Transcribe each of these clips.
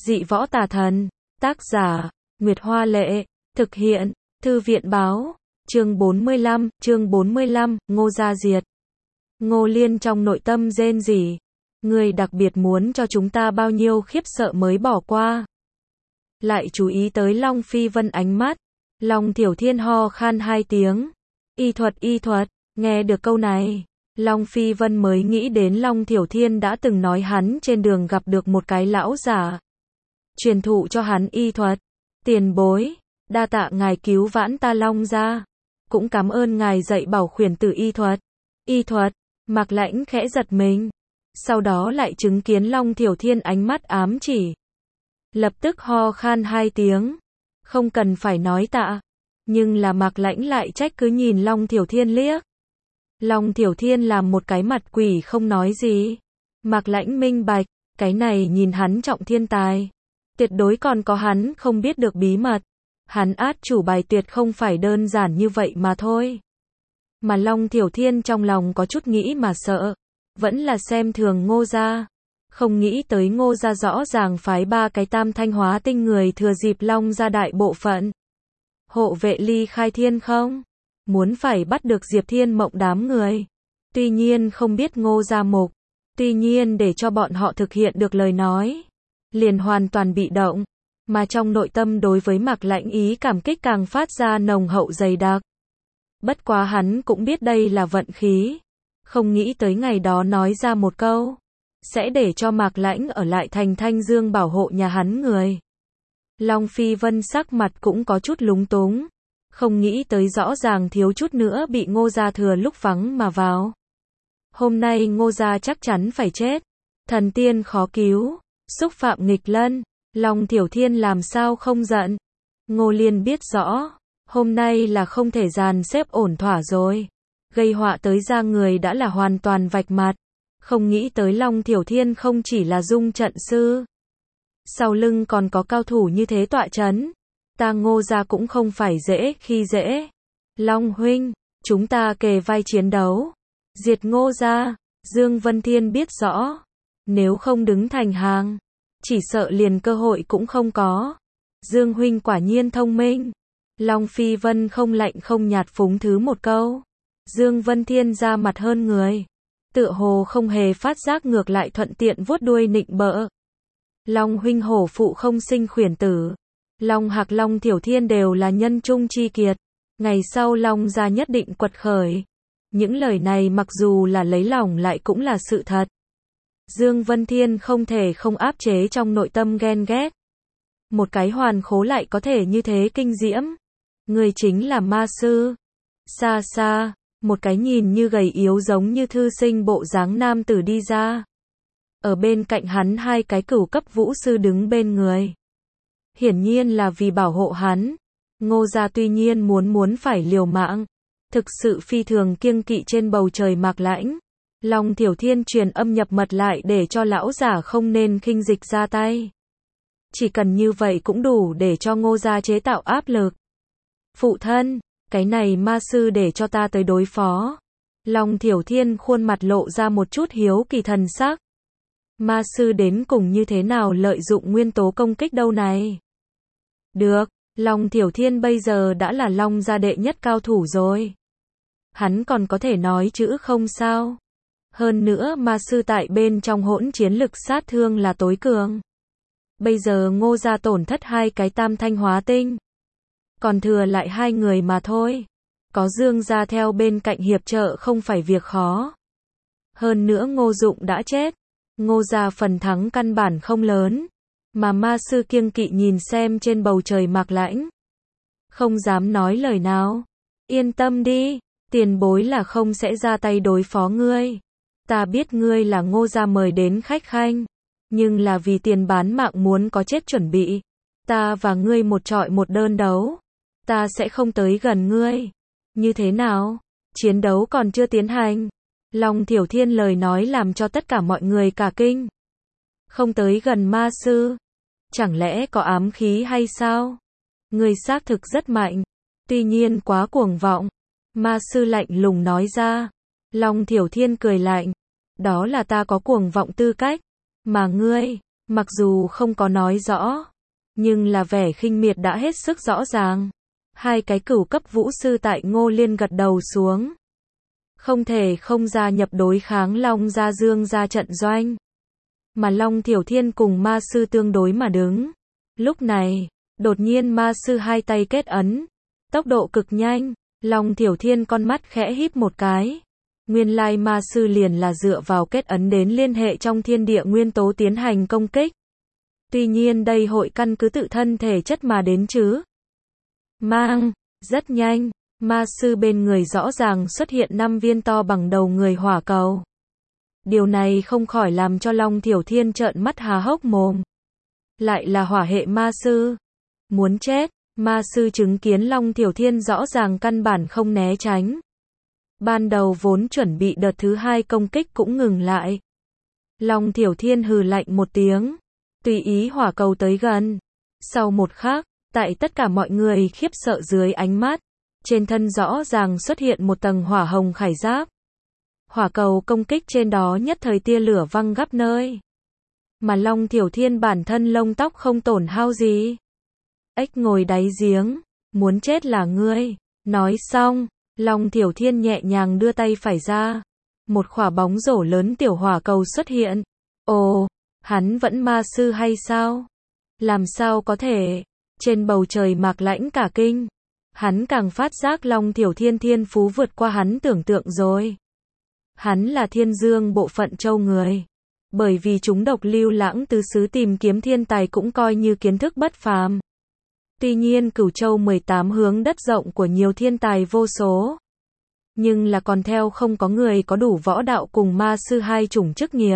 Dị võ tà thần. Tác giả, Nguyệt Hoa Lệ. Thực hiện, Thư viện Báo. Chương 45, Ngô Gia diệt. Ngô Liên trong nội tâm rên rỉ. Người đặc biệt muốn cho chúng ta bao nhiêu khiếp sợ mới bỏ qua. Lại chú ý tới Long Phi Vân ánh mắt. Long Thiểu Thiên ho khan hai tiếng. Y thuật, nghe được câu này. Long Phi Vân mới nghĩ đến Long Thiểu Thiên đã từng nói hắn trên đường gặp được một cái lão giả. Truyền thụ cho hắn y thuật. Tiền bối, đa tạ ngài cứu vãn ta Long gia. Cũng cảm ơn ngài dạy bảo khuyển tử y thuật. Y thuật, Mạc Lãnh khẽ giật mình. Sau đó lại chứng kiến Long Thiểu Thiên ánh mắt ám chỉ. Lập tức ho khan hai tiếng. Không cần phải nói tạ. Nhưng là Mạc Lãnh lại trách cứ nhìn Long Thiểu Thiên liếc. Long Thiểu Thiên làm một cái mặt quỷ không nói gì. Mạc Lãnh minh bạch, cái này nhìn hắn trọng thiên tài. Tuyệt đối còn có hắn không biết được bí mật. Hắn át chủ bài tuyệt không phải đơn giản như vậy mà thôi. Mà Long Thiểu Thiên trong lòng có chút nghĩ mà sợ. Vẫn là xem thường Ngô gia. Không nghĩ tới Ngô gia rõ ràng phái ba cái tam thanh hóa tinh người thừa dịp Long gia đại bộ phận. Hộ vệ ly khai thiên không? Muốn phải bắt được Diệp Thiên Mộng đám người. Tuy nhiên không biết Ngô gia mục. Tuy nhiên để cho bọn họ thực hiện được lời nói. Liền hoàn toàn bị động. Mà trong nội tâm đối với Mạc Lãnh ý cảm kích càng phát ra nồng hậu dày đặc. Bất quá hắn cũng biết đây là vận khí. Không nghĩ tới ngày đó nói ra một câu. Sẽ để cho Mạc Lãnh ở lại thành Thanh Dương bảo hộ nhà hắn người. Long Phi Vân sắc mặt cũng có chút lúng túng. Không nghĩ tới rõ ràng thiếu chút nữa bị Ngô gia thừa lúc vắng mà vào. Hôm nay Ngô gia chắc chắn phải chết. Thần tiên khó cứu. Xúc phạm nghịch lân. Long Thiểu Thiên làm sao không giận. Ngô Liên biết rõ. Hôm nay là không thể dàn xếp ổn thỏa rồi. Gây họa tới ra người đã là hoàn toàn vạch mặt. Không nghĩ tới Long Thiểu Thiên không chỉ là dung trận sư. Sau lưng còn có cao thủ như thế tọa chấn. Ta Ngô gia cũng không phải dễ khi dễ. Long huynh, chúng ta kề vai chiến đấu. Diệt Ngô gia. Dương Vân Thiên biết rõ. Nếu không đứng thành hàng, chỉ sợ liền cơ hội cũng không có. Dương huynh quả nhiên thông minh. Long Phi Vân không lạnh không nhạt phúng thứ một câu. Dương Vân Thiên ra mặt hơn người. Tựa hồ không hề phát giác ngược lại thuận tiện vuốt đuôi nịnh bợ. Long huynh hổ phụ không sinh khuyển tử. Long Hạc Long Thiểu Thiên đều là nhân trung chi kiệt. Ngày sau Long gia nhất định quật khởi. Những lời này mặc dù là lấy lòng lại cũng là sự thật. Dương Vân Thiên không thể không áp chế trong nội tâm ghen ghét. Một cái hoàn khố lại có thể như thế kinh diễm. Người chính là ma sư. Xa xa, một cái nhìn như gầy yếu giống như thư sinh bộ dáng nam tử đi ra. Ở bên cạnh hắn hai cái cửu cấp vũ sư đứng bên người. Hiển nhiên là vì bảo hộ hắn. Ngô gia tuy nhiên muốn phải liều mạng. Thực sự phi thường kiêng kỵ trên bầu trời Mạc Lãnh. Long Thiểu Thiên truyền âm nhập mật lại để cho lão giả không nên khinh dịch ra tay. Chỉ cần như vậy cũng đủ để cho Ngô gia chế tạo áp lực. Phụ thân, cái này ma sư để cho ta tới đối phó. Long Thiểu Thiên khuôn mặt lộ ra một chút hiếu kỳ thần sắc. Ma sư đến cùng như thế nào lợi dụng nguyên tố công kích đâu này? Được, Long Thiểu Thiên bây giờ đã là Long gia đệ nhất cao thủ rồi. Hắn còn có thể nói chữ không sao. Hơn nữa ma sư tại bên trong hỗn chiến lực sát thương là tối cường. Bây giờ Ngô gia tổn thất hai cái tam thanh hóa tinh. Còn thừa lại hai người mà thôi. Có Dương gia theo bên cạnh hiệp trợ không phải việc khó. Hơn nữa Ngô Dụng đã chết. Ngô gia phần thắng căn bản không lớn. Mà ma sư kiêng kỵ nhìn xem trên bầu trời Mạc Lãnh. Không dám nói lời nào. Yên tâm đi, tiền bối là không sẽ ra tay đối phó ngươi. Ta biết ngươi là Ngô gia mời đến khách khanh. Nhưng là vì tiền bán mạng muốn có chết chuẩn bị. Ta và ngươi một trọi một đơn đấu. Ta sẽ không tới gần ngươi. Như thế nào? Chiến đấu còn chưa tiến hành. Long Thiểu Thiên lời nói làm cho tất cả mọi người cả kinh. Không tới gần ma sư. Chẳng lẽ có ám khí hay sao? Ngươi xác thực rất mạnh. Tuy nhiên quá cuồng vọng. Ma sư lạnh lùng nói ra. Long Thiểu Thiên cười lạnh. Đó là ta có cuồng vọng tư cách. Mà ngươi, Mặc dù không có nói rõ, nhưng là vẻ khinh miệt đã hết sức rõ ràng. Hai cái cửu cấp vũ sư tại Ngô Liên gật đầu xuống. Không thể không gia nhập đối kháng Long Gia Dương ra trận doanh. Mà Long Thiểu Thiên cùng ma sư tương đối mà đứng. Lúc này, đột nhiên ma sư hai tay kết ấn. Tốc độ cực nhanh, Long Thiểu Thiên con mắt khẽ híp một cái. Nguyên lai ma sư liền là dựa vào kết ấn đến liên hệ trong thiên địa nguyên tố tiến hành công kích. Tuy nhiên đây hội căn cứ tự thân thể chất mà đến chứ. Mang, rất nhanh, ma sư bên người rõ ràng xuất hiện 5 viên to bằng đầu người hỏa cầu. Điều này không khỏi làm cho Long Thiểu Thiên trợn mắt há hốc mồm. Lại là hỏa hệ ma sư. Muốn chết, ma sư chứng kiến Long Thiểu Thiên rõ ràng căn bản không né tránh. Ban đầu vốn chuẩn bị đợt thứ 2 công kích cũng ngừng lại. Long Thiểu Thiên hừ lạnh một tiếng, tùy ý hỏa cầu tới gần. Sau một khắc, tại tất cả mọi người khiếp sợ dưới ánh mắt, trên thân rõ ràng xuất hiện một tầng hỏa hồng khải giáp. Hỏa cầu công kích trên đó nhất thời tia lửa văng khắp nơi. Mà Long Thiểu Thiên bản thân lông tóc không tổn hao gì. Ếch ngồi đáy giếng, muốn chết là ngươi. Nói xong, Long Thiểu Thiên nhẹ nhàng đưa tay phải ra. Một quả bóng rổ lớn tiểu hỏa cầu xuất hiện. Ồ, hắn vẫn ma sư hay sao? Làm sao có thể? Trên bầu trời Mạc Lãnh cả kinh. Hắn càng phát giác Long Thiểu Thiên thiên phú vượt qua hắn tưởng tượng rồi. Hắn là Thiên Dương bộ phận châu người. Bởi vì chúng độc lưu lãng tứ xứ tìm kiếm thiên tài cũng coi như kiến thức bất phàm. Tuy nhiên Cửu Châu 18 hướng đất rộng của nhiều thiên tài vô số. Nhưng là còn theo không có người có đủ võ đạo cùng ma sư hai chủng chức nghiệp.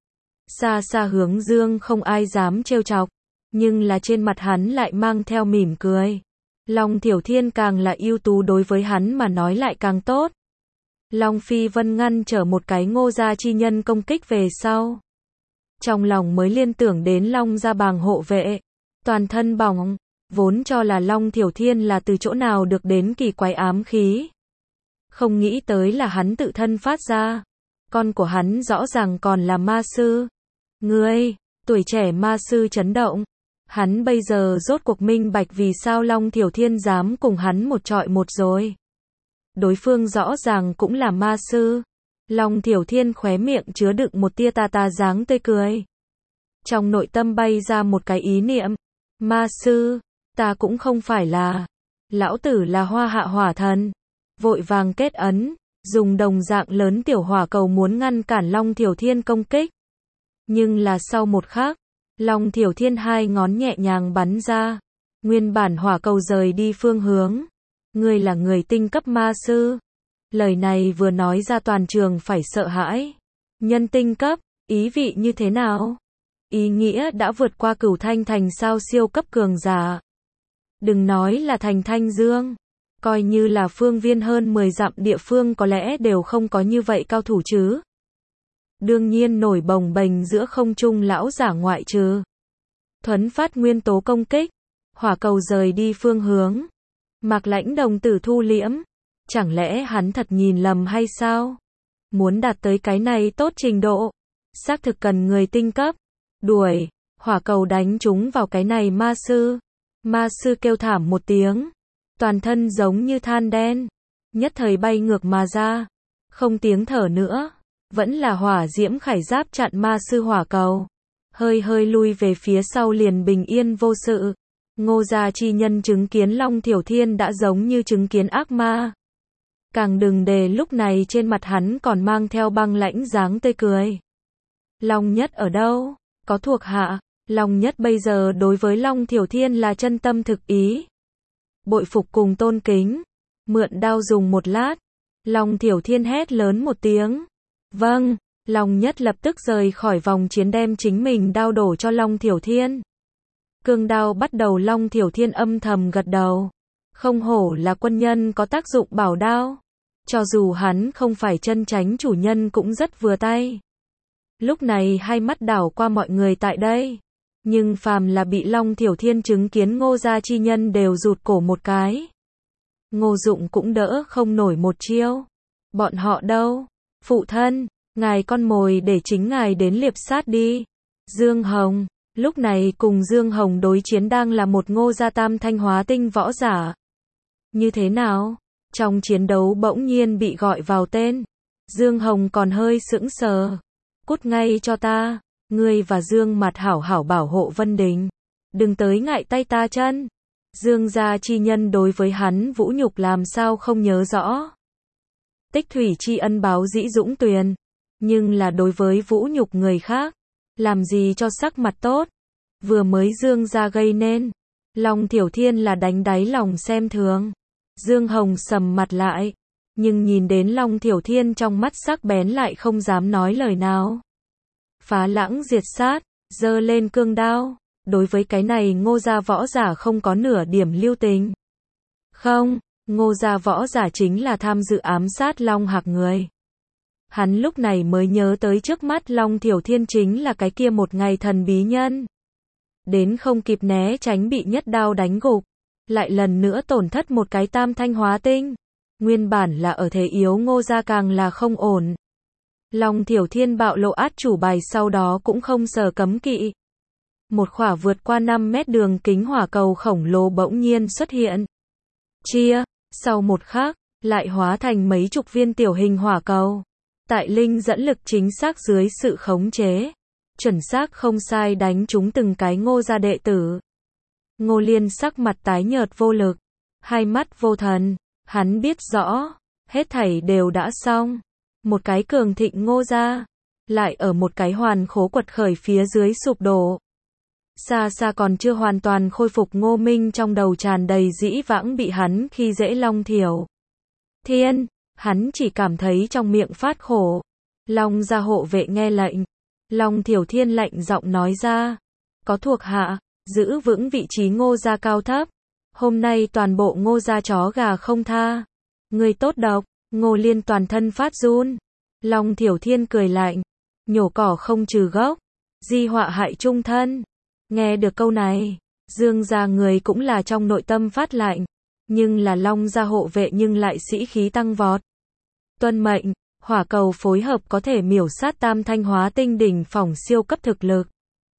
Xa xa hướng dương không ai dám trêu chọc. Nhưng là trên mặt hắn lại mang theo mỉm cười. Long Thiểu Thiên càng là ưu tú đối với hắn mà nói lại càng tốt. Long Phi Vân ngăn trở một cái Ngô gia chi nhân công kích về sau. Trong lòng mới liên tưởng đến Long gia bàng hộ vệ. Toàn thân bỏng, vốn cho là Long Thiểu Thiên là từ chỗ nào được đến kỳ quái ám khí. Không nghĩ tới là hắn tự thân phát ra. Con của hắn rõ ràng còn là ma sư. Ngươi, tuổi trẻ ma sư chấn động. Hắn bây giờ rốt cuộc minh bạch vì sao Long Thiểu Thiên dám cùng hắn một trọi một rồi. Đối phương rõ ràng cũng là ma sư. Long Thiểu Thiên khóe miệng chứa đựng một tia tà tà dáng tươi cười. Trong nội tâm bay ra một cái ý niệm. Ma sư, ta cũng không phải là. Lão tử là Hoa Hạ hỏa thần. Vội vàng kết ấn, dùng đồng dạng lớn tiểu hỏa cầu muốn ngăn cản Long Thiểu Thiên công kích. Nhưng là sau một khắc, Long Thiểu Thiên hai ngón nhẹ nhàng bắn ra. Nguyên bản hỏa cầu rời đi phương hướng. Ngươi là người tinh cấp ma sư. Lời này vừa nói ra toàn trường phải sợ hãi. Nhân tinh cấp, ý vị như thế nào? Ý nghĩa đã vượt qua Cửu Thanh thành sao siêu cấp cường giả. Đừng nói là thành Thanh Dương. Coi như là phương viên hơn 10 dặm địa phương có lẽ đều không có như vậy cao thủ chứ. Đương nhiên nổi bồng bềnh giữa không trung lão giả ngoại trừ. Thuấn phát nguyên tố công kích. Hỏa cầu rời đi phương hướng. Mạc Lãnh đồng tử thu liễm. Chẳng lẽ hắn thật nhìn lầm hay sao? Muốn đạt tới cái này tốt trình độ. Xác thực cần người tinh cấp. Đuổi. Hỏa cầu đánh trúng vào cái này ma sư. Ma sư kêu thảm một tiếng. Toàn thân giống như than đen. Nhất thời bay ngược mà ra. Không tiếng thở nữa. Vẫn là hỏa diễm khải giáp chặn ma sư hỏa cầu. Hơi hơi lui về phía sau liền bình yên vô sự. Ngô gia chi nhân chứng kiến Long Thiểu Thiên đã giống như chứng kiến ác ma. Càng đừng đề lúc này trên mặt hắn còn mang theo băng lãnh dáng tươi cười. Long Nhất ở đâu? Có thuộc hạ. Long Nhất bây giờ đối với Long Thiểu Thiên là chân tâm thực ý. Bội phục cùng tôn kính. Mượn đao dùng một lát. Long Thiểu Thiên hét lớn một tiếng. Vâng. Long Nhất lập tức rời khỏi vòng chiến đem chính mình đao đổ cho Long Thiểu Thiên. Cương đao bắt đầu Long Thiểu Thiên âm thầm gật đầu. Không hổ là quân nhân có tác dụng bảo đao. Cho dù hắn không phải chân chánh chủ nhân cũng rất vừa tay. Lúc này hai mắt đảo qua mọi người tại đây. Nhưng phàm là bị Long Thiểu Thiên chứng kiến Ngô gia chi nhân đều rụt cổ một cái. Ngô Dụng cũng đỡ không nổi một chiêu. Bọn họ đâu? Phụ thân, ngài con mồi để chính ngài đến liệp sát đi. Dương Hồng, Lúc này cùng Dương Hồng đối chiến đang là một Ngô gia tam thanh hóa tinh võ giả. Như thế nào? Trong chiến đấu bỗng nhiên bị gọi vào tên. Dương Hồng còn hơi sững sờ. Cút ngay cho ta. Ngươi và Dương Mặt hảo hảo bảo hộ Vân Đình. Đừng tới ngại tay ta chân. Dương gia chi nhân đối với hắn vũ nhục làm sao không nhớ rõ. Tích thủy tri ân báo dĩ dũng tuyền. Nhưng là đối với vũ nhục người khác. Làm gì cho sắc mặt tốt. Vừa mới Dương gia gây nên. Long Thiểu Thiên là đánh đáy lòng xem thường. Dương Hồng sầm mặt lại. Nhưng nhìn đến Long Thiểu Thiên trong mắt sắc bén lại không dám nói lời nào. Phá lãng diệt sát, giơ lên cương đao. Đối với cái này Ngô gia võ giả không có nửa điểm lưu tình. Không, Ngô gia võ giả chính là tham dự ám sát Long Hạc người. Hắn lúc này mới nhớ tới trước mắt Long Thiểu Thiên chính là cái kia một ngày thần bí nhân. Đến không kịp né tránh bị nhất đao đánh gục. Lại lần nữa tổn thất một cái tam thanh hóa tinh. Nguyên bản là ở thế yếu Ngô gia càng là không ổn. Long Thiểu Thiên bạo lộ át chủ bài sau đó cũng không sờ cấm kỵ. Một khỏa vượt qua 5 mét đường kính hỏa cầu khổng lồ bỗng nhiên xuất hiện. Chia, sau một khắc, lại hóa thành mấy chục viên tiểu hình hỏa cầu. Tại linh dẫn lực chính xác dưới sự khống chế. Chuẩn xác không sai đánh trúng từng cái Ngô gia đệ tử. Ngô Liên sắc mặt tái nhợt vô lực. Hai mắt vô thần. Hắn biết rõ. Hết thảy đều đã xong. Một cái cường thịnh Ngô gia. Lại ở một cái hoàn khố quật khởi phía dưới sụp đổ. Xa xa còn chưa hoàn toàn khôi phục Ngô Minh trong đầu tràn đầy dĩ vãng bị hắn khi dễ Long Thiểu Thiên. Hắn chỉ cảm thấy trong miệng phát khổ. Long gia hộ vệ nghe lệnh. Long Thiểu Thiên lạnh giọng nói ra. Có thuộc hạ, giữ vững vị trí Ngô gia cao thấp. Hôm nay toàn bộ Ngô gia chó gà không tha. Người tốt độc, Ngô Liên toàn thân phát run. Long Thiểu Thiên cười lạnh. Nhổ cỏ không trừ gốc. Di họa hại chung thân. Nghe được câu này, Dương gia người cũng là trong nội tâm phát lạnh. Nhưng là Long gia hộ vệ nhưng lại sĩ khí tăng vọt. Tuân mệnh, hỏa cầu phối hợp có thể miểu sát tam thanh hóa tinh đỉnh phỏng siêu cấp thực lực.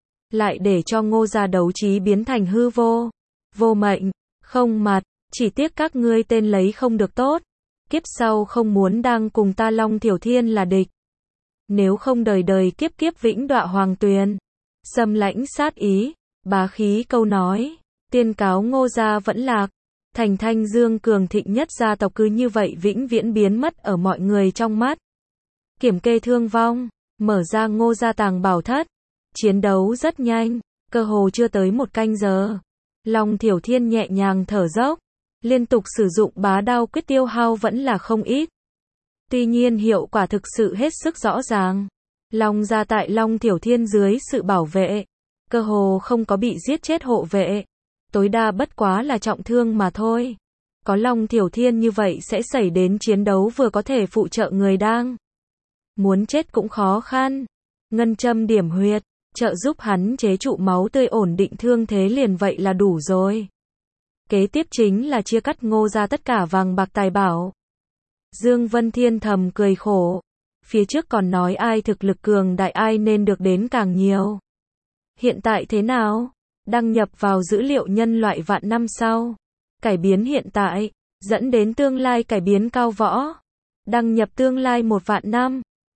Lại để cho Ngô gia đấu trí biến thành hư vô. Vô mệnh, không mặt, chỉ tiếc các ngươi tên lấy không được tốt. Kiếp sau không muốn đang cùng ta Long Thiểu Thiên là địch. Nếu không đời đời kiếp kiếp vĩnh đọa hoàng tuyền. Xâm lãnh sát ý, bá khí câu nói, tiên cáo Ngô gia vẫn lạc. Thành Thanh Dương cường thịnh nhất gia tộc cứ như vậy vĩnh viễn biến mất ở mọi người trong mắt. Kiểm kê thương vong, mở ra Ngô gia tàng bảo thất. Chiến đấu rất nhanh, cơ hồ chưa tới một canh giờ. Long Thiểu Thiên nhẹ nhàng thở dốc, liên tục sử dụng bá đao quyết tiêu hao vẫn là không ít. Tuy nhiên hiệu quả thực sự hết sức rõ ràng. Long gia tại Long Thiểu Thiên dưới sự bảo vệ, cơ hồ không có bị giết chết hộ vệ. Tối đa bất quá là trọng thương mà thôi. Có Long Thiểu Thiên như vậy sẽ xảy đến chiến đấu vừa có thể phụ trợ người đang muốn chết cũng khó khăn. Ngân châm điểm huyệt, trợ giúp hắn chế trụ máu tươi ổn định thương thế liền vậy là đủ rồi. Kế tiếp chính là chia cắt Ngô gia tất cả vàng bạc tài bảo. Dương Vân Thiên thầm cười khổ. Phía trước còn nói ai thực lực cường đại ai nên được đến càng nhiều. Hiện tại thế nào? Đăng nhập vào dữ liệu nhân loại vạn năm sau. Cải biến hiện tại, dẫn đến tương lai cải biến cao võ. Đăng nhập tương lai 1 vạn năm.